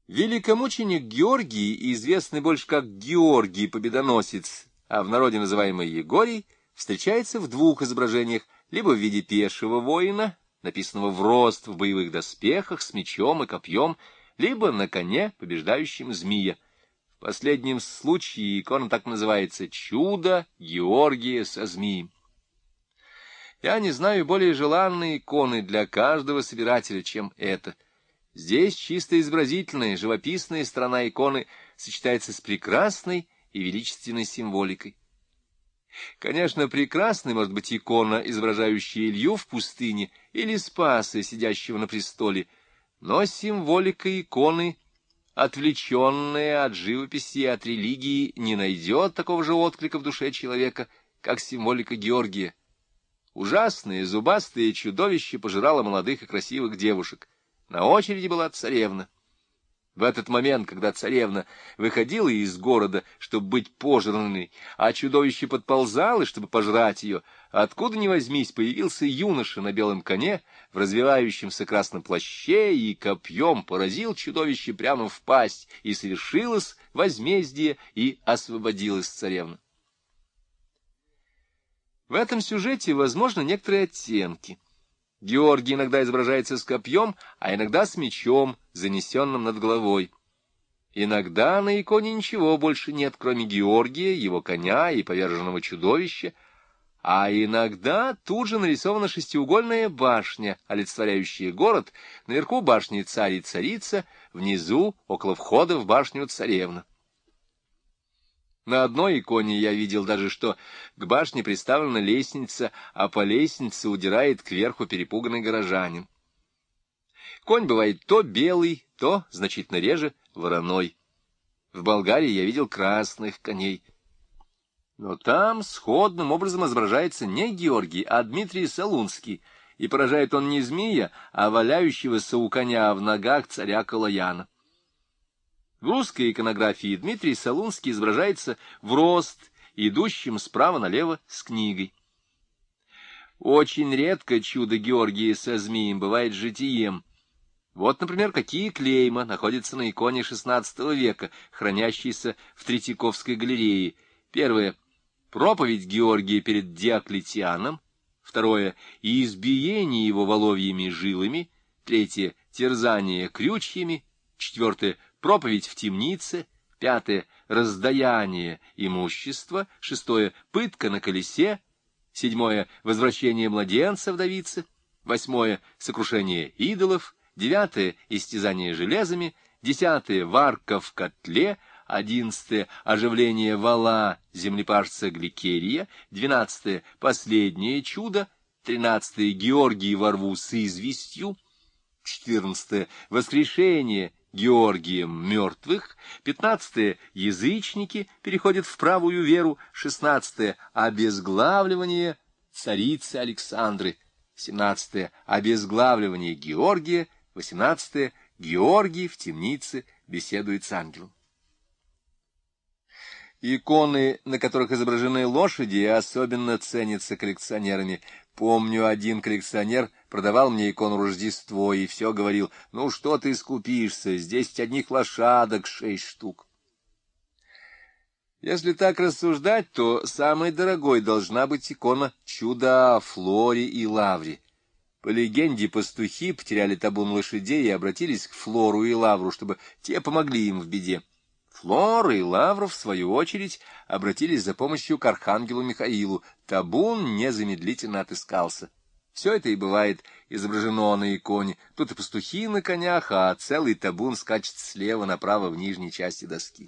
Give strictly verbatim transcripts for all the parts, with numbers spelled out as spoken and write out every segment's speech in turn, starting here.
Великомученик Георгий, известный больше как Георгий Победоносец, а в народе называемый Егорий, встречается в двух изображениях: либо в виде пешего воина, написанного в рост в боевых доспехах с мечом и копьем, либо на коне, побеждающем змея. В последнем случае икона так называется: «Чудо Георгия со змеем». Я не знаю более желанной иконы для каждого собирателя, чем эта. Здесь чисто изобразительная, живописная сторона иконы сочетается с прекрасной и величественной символикой. Конечно, прекрасной может быть икона, изображающая Илью в пустыне, или Спаса, сидящего на престоле, но символика иконы, отвлеченная от живописи и от религии, не найдет такого же отклика в душе человека, как символика Георгия. Ужасное зубастое чудовище пожирало молодых и красивых девушек. На очереди была царевна. В этот момент, когда царевна выходила из города, чтобы быть пожранной, а чудовище подползало, чтобы пожрать ее, откуда ни возьмись появился юноша на белом коне в развивающемся красном плаще и копьем поразил чудовище прямо в пасть, и совершилось возмездие, и освободилась царевна. В этом сюжете возможны некоторые оттенки. Георгий иногда изображается с копьем, а иногда с мечом, занесенным над головой. Иногда на иконе ничего больше нет, кроме Георгия, его коня и поверженного чудовища, а иногда тут же нарисована шестиугольная башня, олицетворяющая город, наверху башни царь и царица, внизу, около входа в башню, царевна. На одной иконе я видел даже, что к башне приставлена лестница, а по лестнице удирает кверху перепуганный горожанин. Конь бывает то белый, то, значительно реже, вороной. В Болгарии я видел красных коней. Но там сходным образом изображается не Георгий, а Дмитрий Солунский, и поражает он не змея, а валяющегося у коня в ногах царя Калаяна. В русской иконографии Дмитрий Солунский изображается в рост, идущим справа налево с книгой. Очень редко чудо Георгия со змеем бывает житием. Вот, например, какие клейма находятся на иконе шестнадцатого века, хранящейся в Третьяковской галерее. Первое — проповедь Георгия перед Диоклетианом. Второе — избиение его воловьими жилами. Третье — терзание крючьями. Четвертое — проповедь в темнице. Пятое — раздаяние имущества. Шестое — пытка на колесе. Седьмое — возвращение младенца вдовицы. Восьмое — сокрушение идолов. Девятое — истязание железами. Десятое — варка в котле. Одиннадцатое — оживление вала землепашца Гликерия. Двенадцатое — последнее чудо. Тринадцатое — Георгий во рву с известью. Четырнадцатое — воскрешение Георгием мертвых. Пятнадцатое — язычники переходят в правую веру. Шестнадцатое — обезглавливание царицы Александры. Семнадцатое — обезглавливание Георгия. Восемнадцатое — Георгий в темнице беседует с ангелом. Иконы, на которых изображены лошади, особенно ценятся коллекционерами. Помню, один коллекционер продавал мне икону Рождества и все говорил: «Ну что ты скупишься, здесь одних лошадок шесть штук». Если так рассуждать, то самой дорогой должна быть икона чуда о Флоре и Лавре. По легенде, пастухи потеряли табун лошадей и обратились к Флору и Лавру, чтобы те помогли им в беде. Флор и Лавр, в свою очередь, обратились за помощью к архангелу Михаилу. Табун незамедлительно отыскался. Все это и бывает изображено на иконе. Тут и пастухи на конях, а целый табун скачет слева направо в нижней части доски.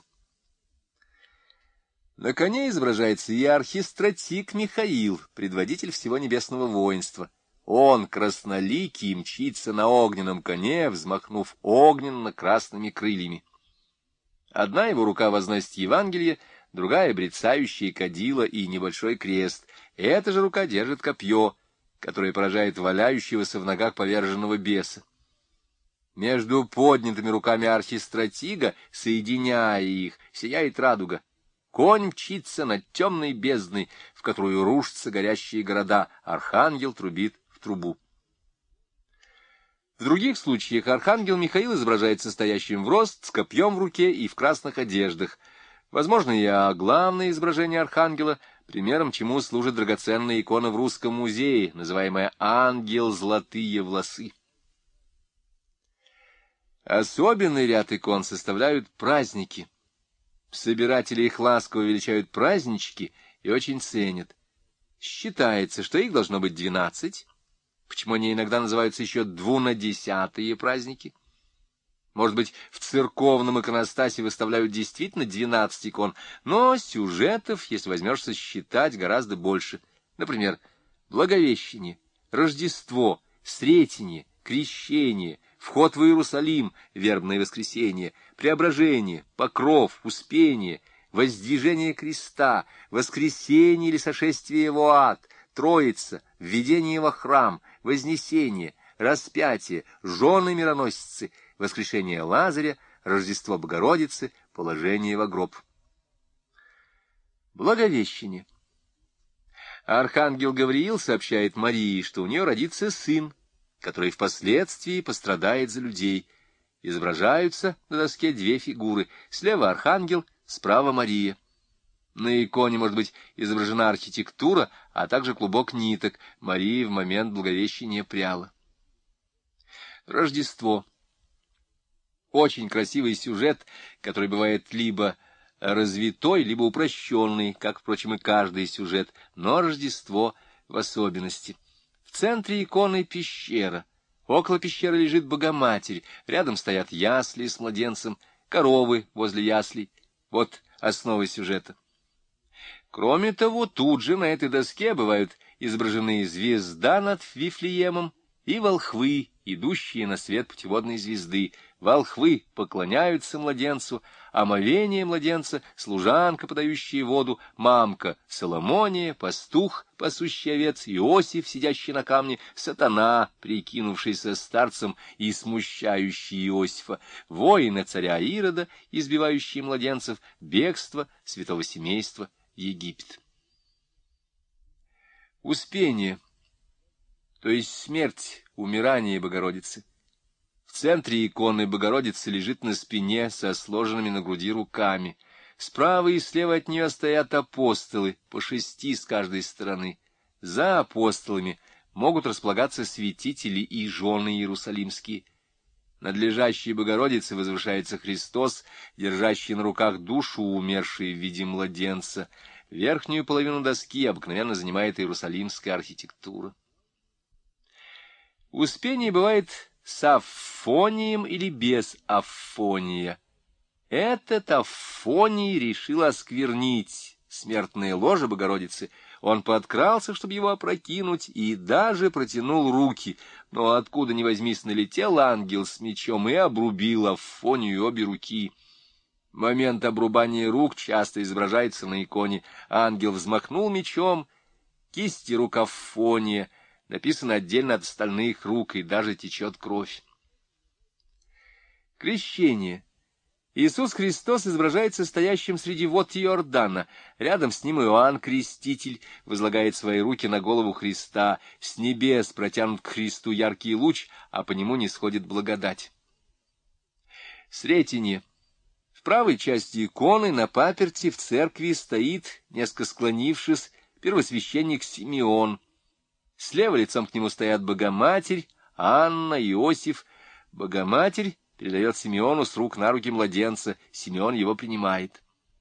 На коне изображается и архистратик Михаил, предводитель всего небесного воинства. Он, красноликий, мчится на огненном коне, взмахнув огненно-красными крыльями. Одна его рука возносит Евангелие, другая — брецающие кадила и небольшой крест. Эта же рука держит копье, которое поражает валяющегося в ногах поверженного беса. Между поднятыми руками архистратига, соединяя их, сияет радуга. Конь мчится над темной бездной, в которую рушатся горящие города. Архангел трубит в трубу. В других случаях архангел Михаил изображается стоящим в рост, с копьем в руке и в красных одеждах. Возможно, и главное изображение архангела, примером чему служит драгоценная икона в Русском музее, называемая «Ангел золотые волосы». Особенный ряд икон составляют праздники. Собиратели их ласково величают празднички и очень ценят. Считается, что их должно быть двенадцать, почему они иногда называются еще двунадесятые праздники. Может быть, в церковном иконостасе выставляют действительно двенадцать икон, но сюжетов, если возьмешься считать, гораздо больше. Например, Благовещение, Рождество, Сретение, Крещение, Вход в Иерусалим, Вербное воскресенье, Преображение, Покров, Успение, Воздвижение креста, Воскресение или Сошествие в ад, Троица, Введение во храм, Вознесение, Распятие, Жены-мироносицы, Воскрешение Лазаря, Рождество Богородицы, Положение во гроб. Благовещение. Архангел Гавриил сообщает Марии, что у нее родится сын, который впоследствии пострадает за людей. Изображаются на доске две фигуры. Слева архангел, справа Мария. На иконе может быть изображена архитектура, а также клубок ниток. Мария в момент Благовещения пряла. Рождество. Очень красивый сюжет, который бывает либо развитой, либо упрощенный, как, впрочем, и каждый сюжет, но Рождество в особенности. В центре иконы пещера. Около пещеры лежит Богоматерь, рядом стоят ясли с младенцем, коровы возле яслей. Вот основа сюжета. Кроме того, тут же на этой доске бывают изображены звезда над Вифлеемом и волхвы, идущие на свет путеводной звезды. Волхвы поклоняются младенцу, омовение младенца, служанка, подающая воду, мамка Соломония, пастух, пасущий овец, Иосиф, сидящий на камне, сатана, прикинувшийся старцем и смущающий Иосифа, воины царя Ирода, избивающие младенцев, бегство святого семейства в Египет. Успение, то есть смерть, умирание Богородицы. В центре иконы Богородицы лежит на спине со сложенными на груди руками. Справа и слева от нее стоят апостолы, по шести с каждой стороны. За апостолами могут располагаться святители и жены иерусалимские. Над лежащей Богородицей возвышается Христос, держащий на руках душу умершей в виде младенца. Верхнюю половину доски обыкновенно занимает иерусалимская архитектура. Успение бывает с афонием или без афония. Этот Афоний решил осквернить смертное ложе Богородицы. Он подкрался, чтобы его опрокинуть, и даже протянул руки, но откуда ни возьмись налетел ангел с мечом и обрубил Афонию обе руки. Момент обрубания рук часто изображается на иконе. Ангел взмахнул мечом, кисти рук Афония написано отдельно от остальных рук, и даже течет кровь. Крещение. Иисус Христос изображается стоящим среди вод Иордана. Рядом с ним Иоанн Креститель возлагает свои руки на голову Христа. С небес протянут к Христу яркий луч, а по нему нисходит благодать. Сретение. В правой части иконы на паперти в церкви стоит, несколько склонившись, первосвященник Симеон. Слева лицом к нему стоят Богоматерь, Анна, Иосиф. Богоматерь передает Симеону с рук на руки младенца. Симеон его принимает.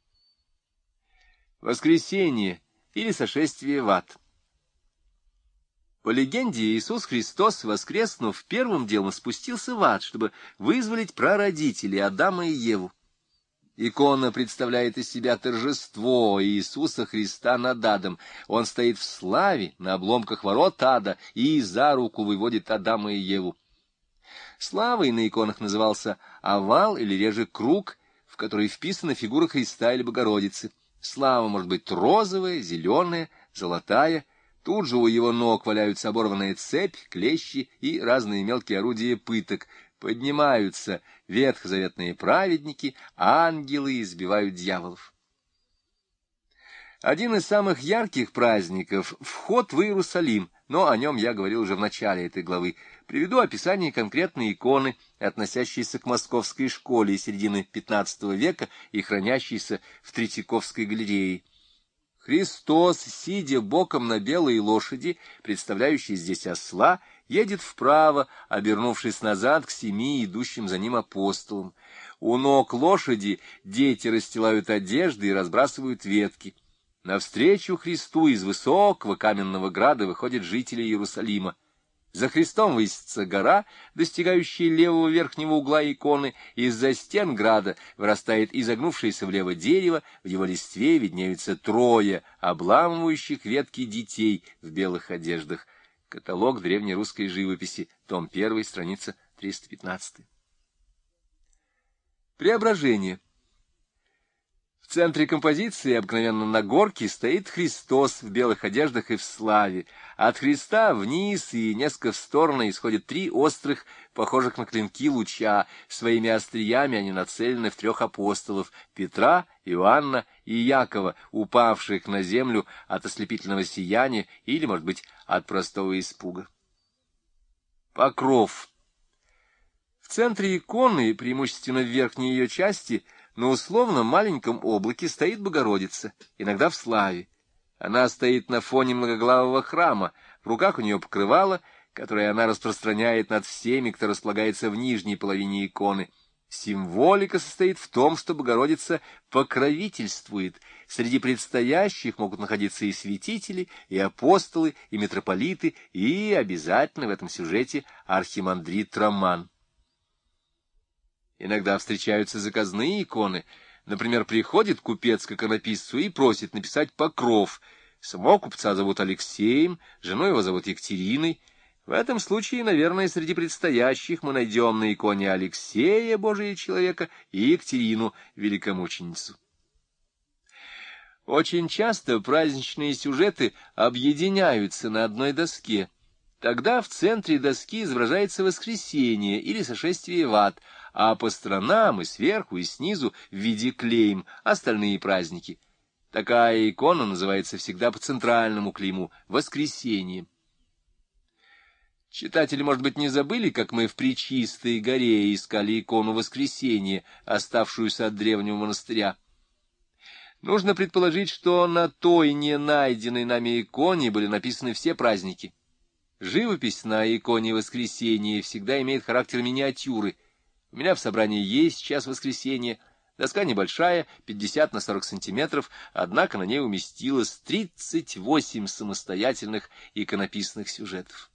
Воскресение или сошествие в ад. По легенде, Иисус Христос, воскреснув, первым делом спустился в ад, чтобы вызволить прародителей Адама и Еву. Икона представляет из себя торжество Иисуса Христа над адом. Он стоит в славе на обломках ворот ада и за руку выводит Адама и Еву. Славой на иконах назывался овал или реже круг, в который вписана фигура Христа или Богородицы. Слава может быть розовая, зеленая, золотая. Тут же у его ног валяются оборванная цепь, клещи и разные мелкие орудия пыток. Поднимаются ветхозаветные праведники, ангелы избивают дьяволов. Один из самых ярких праздников — вход в Иерусалим, но о нем я говорил уже в начале этой главы. Приведу описание конкретной иконы, относящейся к московской школе середины пятнадцатого века и хранящейся в Третьяковской галерее. Христос, сидя боком на белой лошади, представляющей здесь осла, едет вправо, обернувшись назад к семи идущим за ним апостолам. У ног лошади дети расстилают одежды и разбрасывают ветки. Навстречу Христу из высокого каменного града выходят жители Иерусалима. За Христом высится гора, достигающая левого верхнего угла иконы, из-за стен града вырастает изогнувшееся влево дерево, в его листве виднеются трое обламывающих ветки детей в белых одеждах. Каталог древнерусской живописи, том один, страница триста пятнадцать. Преображение. В центре композиции, обыкновенно на горке, стоит Христос в белых одеждах и в славе. От Христа вниз и несколько в стороны исходят три острых, похожих на клинки луча. Своими остриями они нацелены в трех апостолов — Петра, Иоанна и Якова, упавших на землю от ослепительного сияния или, может быть, от простого испуга. Покров. В центре иконы, преимущественно в верхней ее части, на условно маленьком облаке стоит Богородица, иногда в славе. Она стоит на фоне многоглавого храма, в руках у нее покрывало, которое она распространяет над всеми, кто располагается в нижней половине иконы. Символика состоит в том, что Богородица покровительствует. Среди предстоящих могут находиться и святители, и апостолы, и митрополиты, и обязательно в этом сюжете архимандрит Роман. Иногда встречаются заказные иконы. Например, приходит купец к иконописцу и просит написать покров. Самого купца зовут Алексеем, жену его зовут Екатериной. В этом случае, наверное, среди предстоящих мы найдем на иконе Алексея, Божия человека, и Екатерину, великомученицу. Очень часто праздничные сюжеты объединяются на одной доске. Тогда в центре доски изображается воскресение или сошествие в ад, а по сторонам и сверху, и снизу в виде клейм остальные праздники. Такая икона называется всегда по центральному клейму — воскресение. Читатели, может быть, не забыли, как мы в Пречистой горе искали икону Воскресения, оставшуюся от древнего монастыря. Нужно предположить, что на той не найденной нами иконе были написаны все праздники. Живопись на иконе Воскресения всегда имеет характер миниатюры. У меня в собрании есть час Воскресения. Доска небольшая, пятьдесят на сорок сантиметров, однако на ней уместилось тридцать восемь самостоятельных иконописных сюжетов.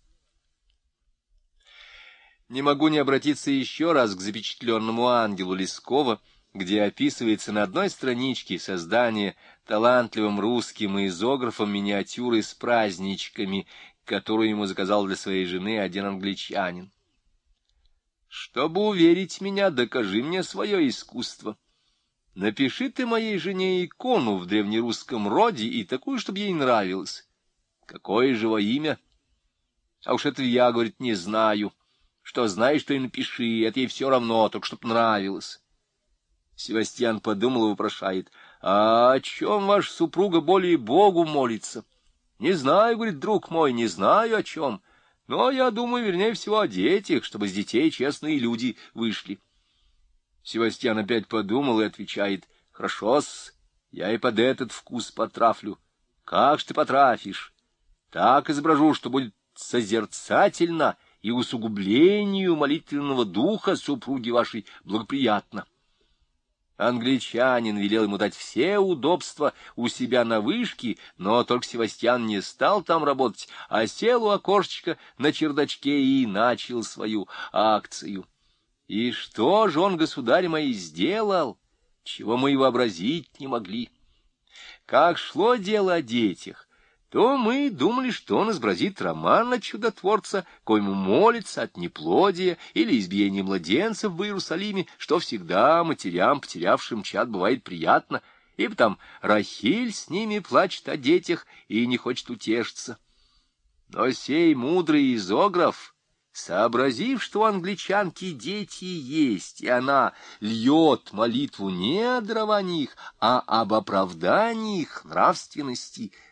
Не могу не обратиться еще раз к запечатленному ангелу Лескова, где описывается на одной страничке создание талантливым русским изографом миниатюры с праздничками, которую ему заказал для своей жены один англичанин. «Чтобы уверить меня, докажи мне свое искусство. Напиши ты моей жене икону в древнерусском роде и такую, чтобы ей нравилось. Какое же во имя? А уж это я, говорит, не знаю. Что знаешь, то и напиши, это ей все равно, только чтоб нравилось». Севастьян подумал и вопрошает: «А о чем ваша супруга более Богу молится?» «Не знаю, — говорит, — друг мой, не знаю о чем, но я думаю, вернее всего, о детях, чтобы с детей честные люди вышли». Севастьян опять подумал и отвечает: «Хорошо-с, я и под этот вкус потрафлю». «Как ж ты потрафишь? Так изображу, что будет созерцательно и усугублению молитвенного духа супруги вашей благоприятно». Англичанин велел ему дать все удобства у себя на вышке, но только Севастьян не стал там работать, а сел у окошечка на чердачке и начал свою акцию. И что же он, государь мой, сделал, чего мы и вообразить не могли? Как шло дело о детях, то мы думали, что он изобразит романа чудотворца, коему молится от неплодия или избиения младенцев в Иерусалиме, что всегда матерям, потерявшим чад, бывает приятно, ибо там Рахиль с ними плачет о детях и не хочет утешиться. Но сей мудрый изограф, сообразив, что у англичанки дети есть, и она льет молитву не о даровании их, а об оправдании их нравственности,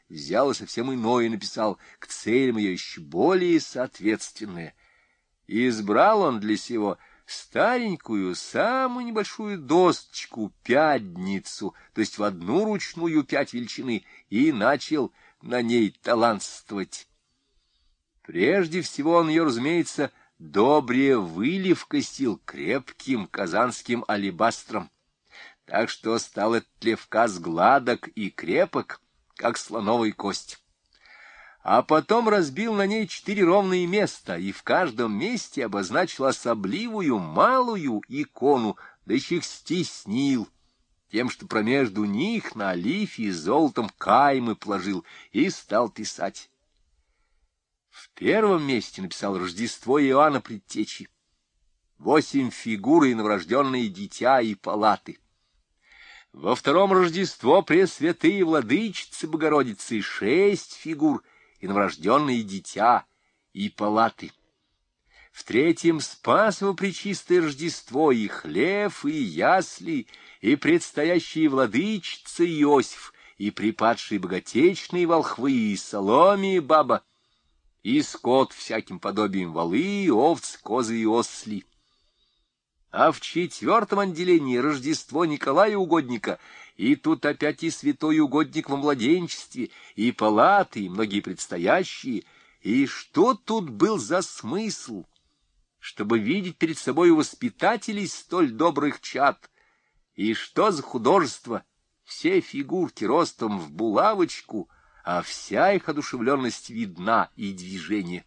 взял и совсем иное написал, к целям ее еще более соответственное. И избрал он для сего старенькую, самую небольшую досточку, пядницу, то есть в одну ручную пять величины, и начал на ней талантствовать. Прежде всего он ее, разумеется, добре выливкостил крепким казанским алебастром, так что стал этот левказ гладок и крепок, как слоновая кость. А потом разбил на ней четыре ровные места, и в каждом месте обозначил особливую малую икону, да еще их стеснил, тем, что промежду них на олифе золотом каймы положил, и стал писать. В первом месте написал Рождество Иоанна Предтечи, восемь фигур и новорожденные дитя и палаты. Во втором Рождество Пресвятые Владычицы Богородицы, шесть фигур и новорожденные дитя и палаты. В третьем Спасово Пречистое Рождество и хлев, и ясли, и предстоящие Владычица Иосиф, и припадшие богатечные волхвы, и Соломия баба, и скот всяким подобием волы, овц, козы и осли. А в четвертом отделении Рождество Николая Угодника, и тут опять и святой угодник во младенчестве, и палаты, и многие предстоящие. И что тут был за смысл? Чтобы видеть перед собой воспитателей столь добрых чад. И что за художество? Все фигурки ростом в булавочку, а вся их одушевленность видна и движение.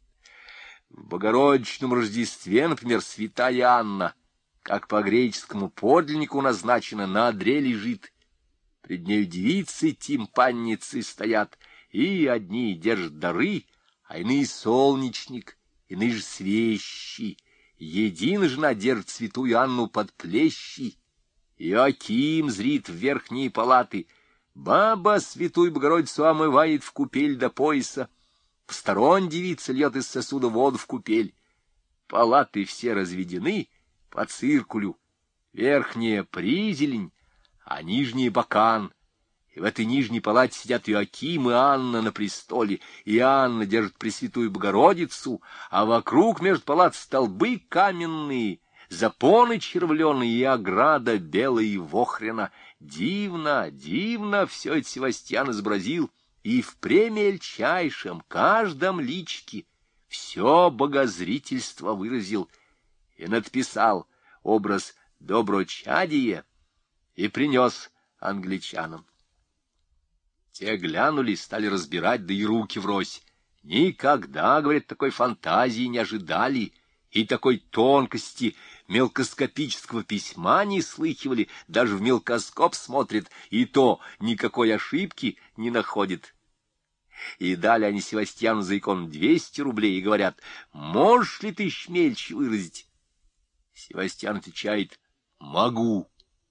В Богородичном Рождестве, например, святая Анна, как по греческому подлиннику назначена, на одре лежит. Пред нею девицы-тимпанницы стоят, и одни держат дары, а иные солнечник, иные же свещи. Едино жена держит святую Анну под плещи. Иоаким зрит в верхние палаты. Баба святую Богородицу омывает в купель до пояса. Посторонь девица льет из сосуда воду в купель. Палаты все разведены по циркулю. Верхняя призелень, а нижняя бакан. И в этой нижней палате сидят Иоаким и Анна на престоле, и Анна держит Пресвятую Богородицу, а вокруг между палат столбы каменные, запоны червленые и ограда белая и вохрена. Дивно, дивно все это Севастьян изобразил, и в премельчайшем каждом личке все богозрительство выразил, и надписал образ доброчадия и принес англичанам. Те глянули, стали разбирать, да и руки врозь. Никогда, говорят, такой фантазии не ожидали, и такой тонкости мелкоскопического письма не слыхивали, даже в мелкоскоп смотрят, и то никакой ошибки не находит. И дали они Севастьяну за икону двести рублей и говорят: «Можешь ли ты шмельче выразить?» Севастьян отвечает: «Могу».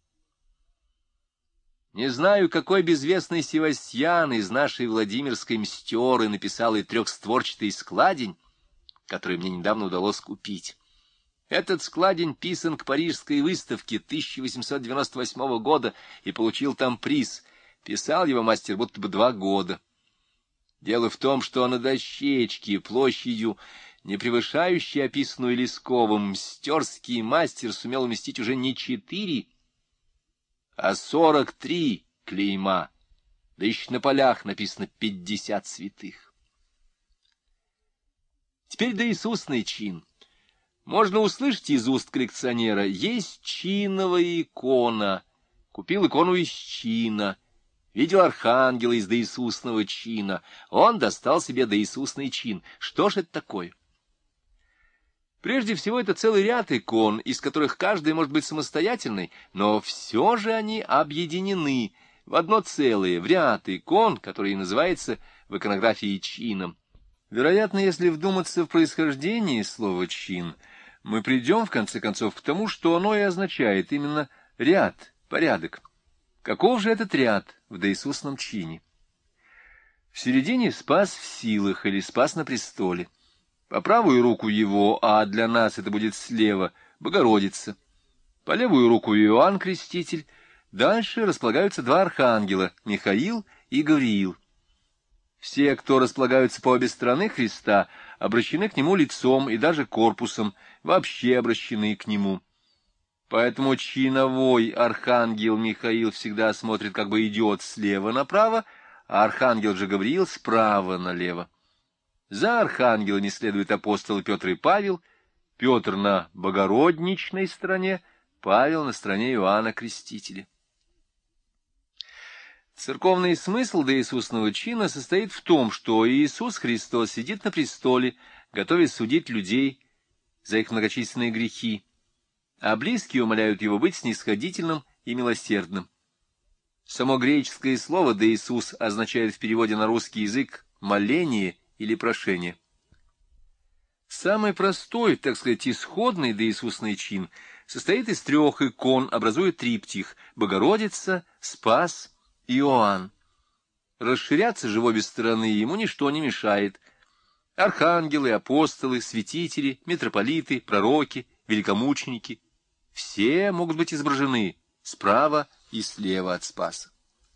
Не знаю, какой безвестный Севастьян из нашей Владимирской мстёры написал и трехстворчатый складень, который мне недавно удалось купить. Этот складень писан к Парижской выставке тысяча восемьсот девяносто восьмого года и получил там приз. Писал его мастер будто бы два года. Дело в том, что на дощечке площадью, не превышающей описанную Лесковым, мстёрский мастер сумел уместить уже не четыре, а сорок три клейма, да еще на полях написано пятьдесят святых. Теперь доисусный чин. Можно услышать из уст коллекционера: есть чиновая икона. Купил икону из чина. Видел архангела из доисусного чина. Он достал себе доисусный чин. Что ж это такое? Прежде всего, это целый ряд икон, из которых каждая может быть самостоятельной, но все же они объединены в одно целое, в ряд икон, который называется в иконографии чином. Вероятно, если вдуматься в происхождение слова «чин», мы придем, в конце концов, к тому, что оно и означает именно ряд, порядок. Каков же этот ряд в доисусном чине? В середине Спас в силах или Спас на престоле. По правую руку его, а для нас это будет слева, Богородица. По левую руку Иоанн Креститель. Дальше располагаются два архангела, Михаил и Гавриил. Все, кто располагаются по обе стороны Христа, обращены к нему лицом и даже корпусом, вообще обращены к нему. Поэтому чиновой архангел Михаил всегда смотрит, как бы идет слева направо, а архангел же Гавриил справа налево. За архангелами следуют апостолы Петр и Павел, Петр на богородничной стороне, Павел на стороне Иоанна Крестителя. Церковный смысл доиисусного чина состоит в том, что Иисус Христос сидит на престоле, готовясь судить людей за их многочисленные грехи, а близкие умоляют его быть снисходительным и милосердным. Само греческое слово «доиисус» означает в переводе на русский язык «моление» или «прошение». Самый простой, так сказать, исходный доиисусный чин состоит из трех икон, образуя триптих — Богородица, Спас, Иоанн. Расширяться же в обе стороны ему ничто не мешает. Архангелы, апостолы, святители, митрополиты, пророки, великомученики — все могут быть изображены справа и слева от Спаса.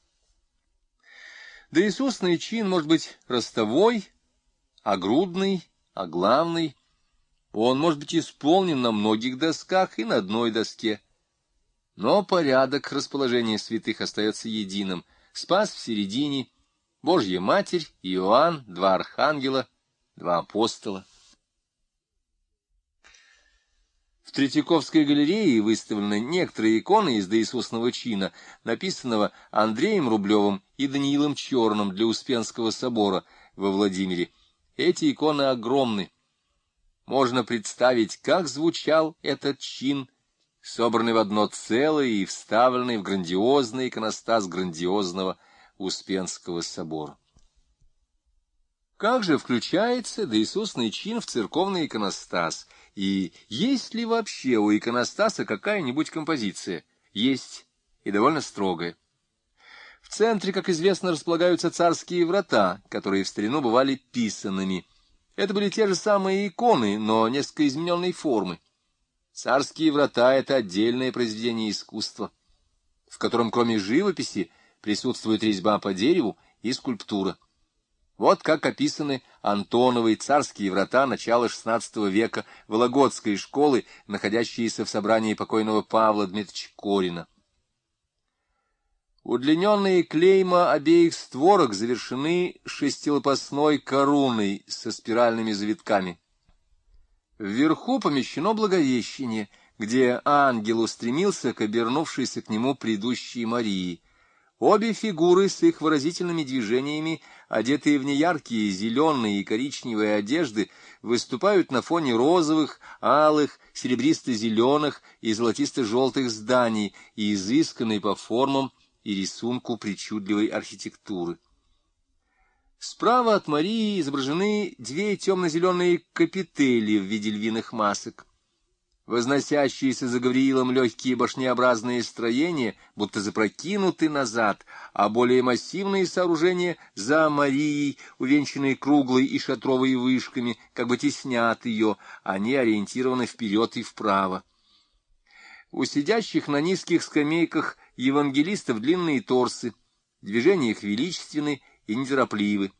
Доиисусный чин может быть ростовой, огрудный, оглавный. Он может быть исполнен на многих досках и на одной доске. Но порядок расположения святых остается единым. Спас в середине, Божья Матерь, Иоанн, два архангела, два апостола. В Третьяковской галерее выставлены некоторые иконы из доиисусного чина, написанного Андреем Рублевым и Даниилом Черным для Успенского собора во Владимире. Эти иконы огромны. Можно представить, как звучал этот чин, собранный в одно целое и вставленный в грандиозный иконостас грандиозного Успенского собора. Как же включается доиисусный чин в церковный иконостас? И есть ли вообще у иконостаса какая-нибудь композиция? Есть, и довольно строгая. В центре, как известно, располагаются царские врата, которые в старину бывали писанными. Это были те же самые иконы, но несколько измененной формы. Царские врата — это отдельное произведение искусства, в котором кроме живописи присутствует резьба по дереву и скульптура. Вот как описаны Антоновы царские врата начала шестнадцатого века Вологодской школы, находящиеся в собрании покойного Павла Дмитриевича Корина. Удлиненные клейма обеих створок завершены шестилопастной короной со спиральными завитками. Вверху помещено Благовещение, где ангел устремился к обернувшейся к нему предыдущей Марии. Обе фигуры с их выразительными движениями, одетые в неяркие зеленые и коричневые одежды, выступают на фоне розовых, алых, серебристо-зеленых и золотисто-желтых зданий и изысканной по формам и рисунку причудливой архитектуры. Справа от Марии изображены две темно-зеленые капители в виде львиных масок. Возносящиеся за Гавриилом легкие башнеобразные строения будто запрокинуты назад, а более массивные сооружения за Марией, увенчанные круглой и шатровой вышками, как бы теснят ее, они ориентированы вперед и вправо. У сидящих на низких скамейках евангелистов длинные торсы, движения их величественны и неторопливы.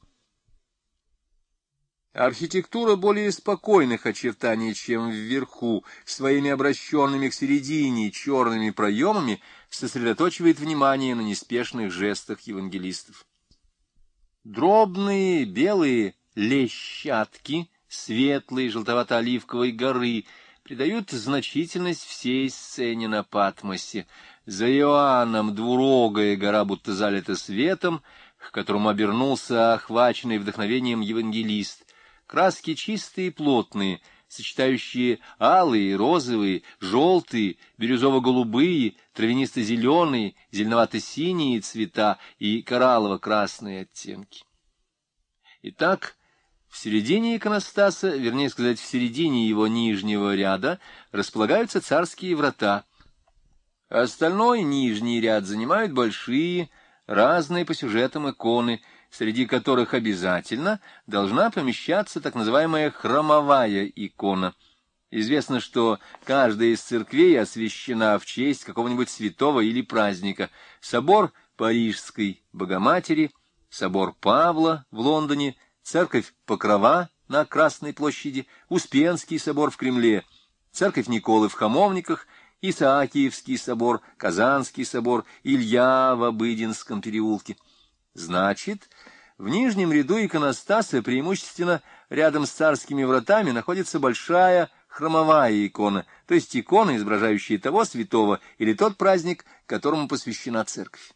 Архитектура более спокойных очертаний, чем вверху, своими обращенными к середине черными проемами, сосредоточивает внимание на неспешных жестах евангелистов. Дробные белые лещатки светлой желтовато-оливковой горы придают значительность всей сцене на Патмосе. За Иоанном двурогая гора будто залита светом, к которому обернулся охваченный вдохновением евангелист. Краски чистые и плотные, сочетающие алые, розовые, желтые, бирюзово-голубые, травянисто-зеленые, зеленовато-синие цвета и кораллово-красные оттенки. Итак, в середине иконостаса, вернее сказать, в середине его нижнего ряда, располагаются царские врата. Остальной нижний ряд занимают большие, разные по сюжетам иконы, среди которых обязательно должна помещаться так называемая храмовая икона. Известно, что каждая из церквей освящена в честь какого-нибудь святого или праздника. Собор Парижской Богоматери, собор Павла в Лондоне, церковь Покрова на Красной площади, Успенский собор в Кремле, церковь Николы в Хамовниках, Исаакиевский собор, Казанский собор, Илья в Обыденском переулке. Значит, в нижнем ряду иконостаса, преимущественно рядом с царскими вратами, находится большая храмовая икона, то есть икона, изображающая того святого или тот праздник, которому посвящена церковь.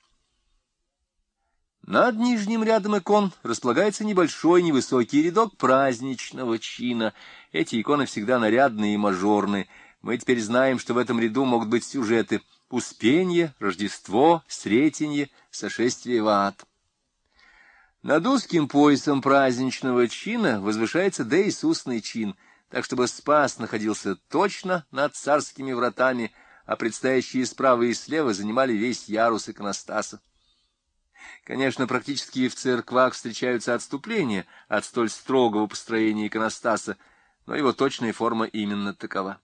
Над нижним рядом икон располагается небольшой невысокий рядок праздничного чина. Эти иконы всегда нарядные и мажорные. Мы теперь знаем, что в этом ряду могут быть сюжеты: Успенье, Рождество, Сретенье, Сошествие в ад. Над узким поясом праздничного чина возвышается доиисусный чин, так чтобы Спас находился точно над царскими вратами, а предстоящие справа и слева занимали весь ярус иконостаса. Конечно, практически в церквах встречаются отступления от столь строгого построения иконостаса, но его точная форма именно такова.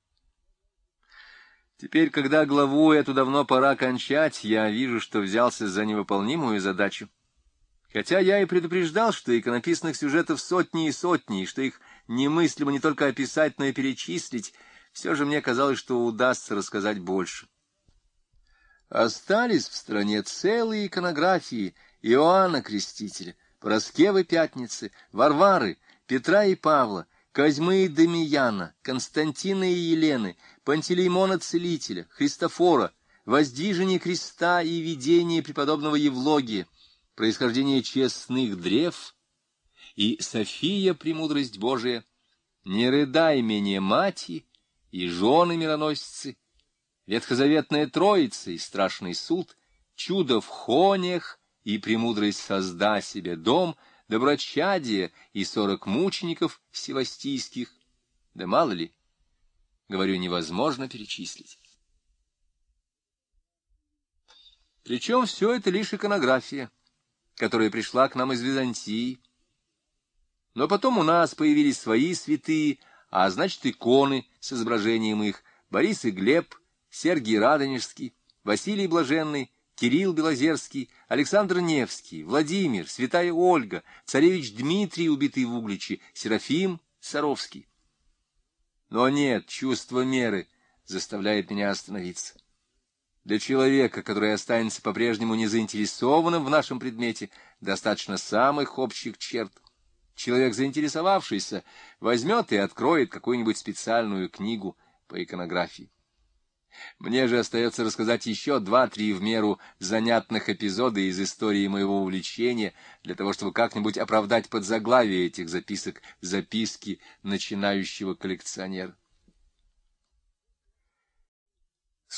Теперь, когда главу эту давно пора кончать, я вижу, что взялся за невыполнимую задачу. Хотя я и предупреждал, что иконописных сюжетов сотни и сотни, и что их немыслимо не только описать, но и перечислить, все же мне казалось, что удастся рассказать больше. Остались в стране целые иконографии Иоанна Крестителя, Параскевы Пятницы, Варвары, Петра и Павла, Козьмы и Дамияна, Константина и Елены, Пантелеймона Целителя, Христофора, Воздвижение креста и видение преподобного Евлогия, Происхождение честных древ и София, премудрость Божия, Не рыдай менее мати и жены мироносцы, Ветхозаветная Троица и страшный суд, Чудо в хонях и премудрость созда себе дом, Доброчадие и сорок мучеников севастийских. Да мало ли, говорю, невозможно перечислить. Причем все это лишь иконография, которая пришла к нам из Византии. Но потом у нас появились свои святые, а значит иконы с изображением их: Борис и Глеб, Сергий Радонежский, Василий Блаженный, Кирилл Белозерский, Александр Невский, Владимир, святая Ольга, царевич Дмитрий, убитый в Угличе, Серафим Саровский. Но нет, чувство меры заставляет меня остановиться. Для человека, который останется по-прежнему незаинтересованным в нашем предмете, достаточно самых общих черт. Человек, заинтересовавшийся, возьмет и откроет какую-нибудь специальную книгу по иконографии. Мне же остается рассказать еще два-три в меру занятных эпизода из истории моего увлечения, для того, чтобы как-нибудь оправдать подзаглавие этих записок «Записки начинающего коллекционера».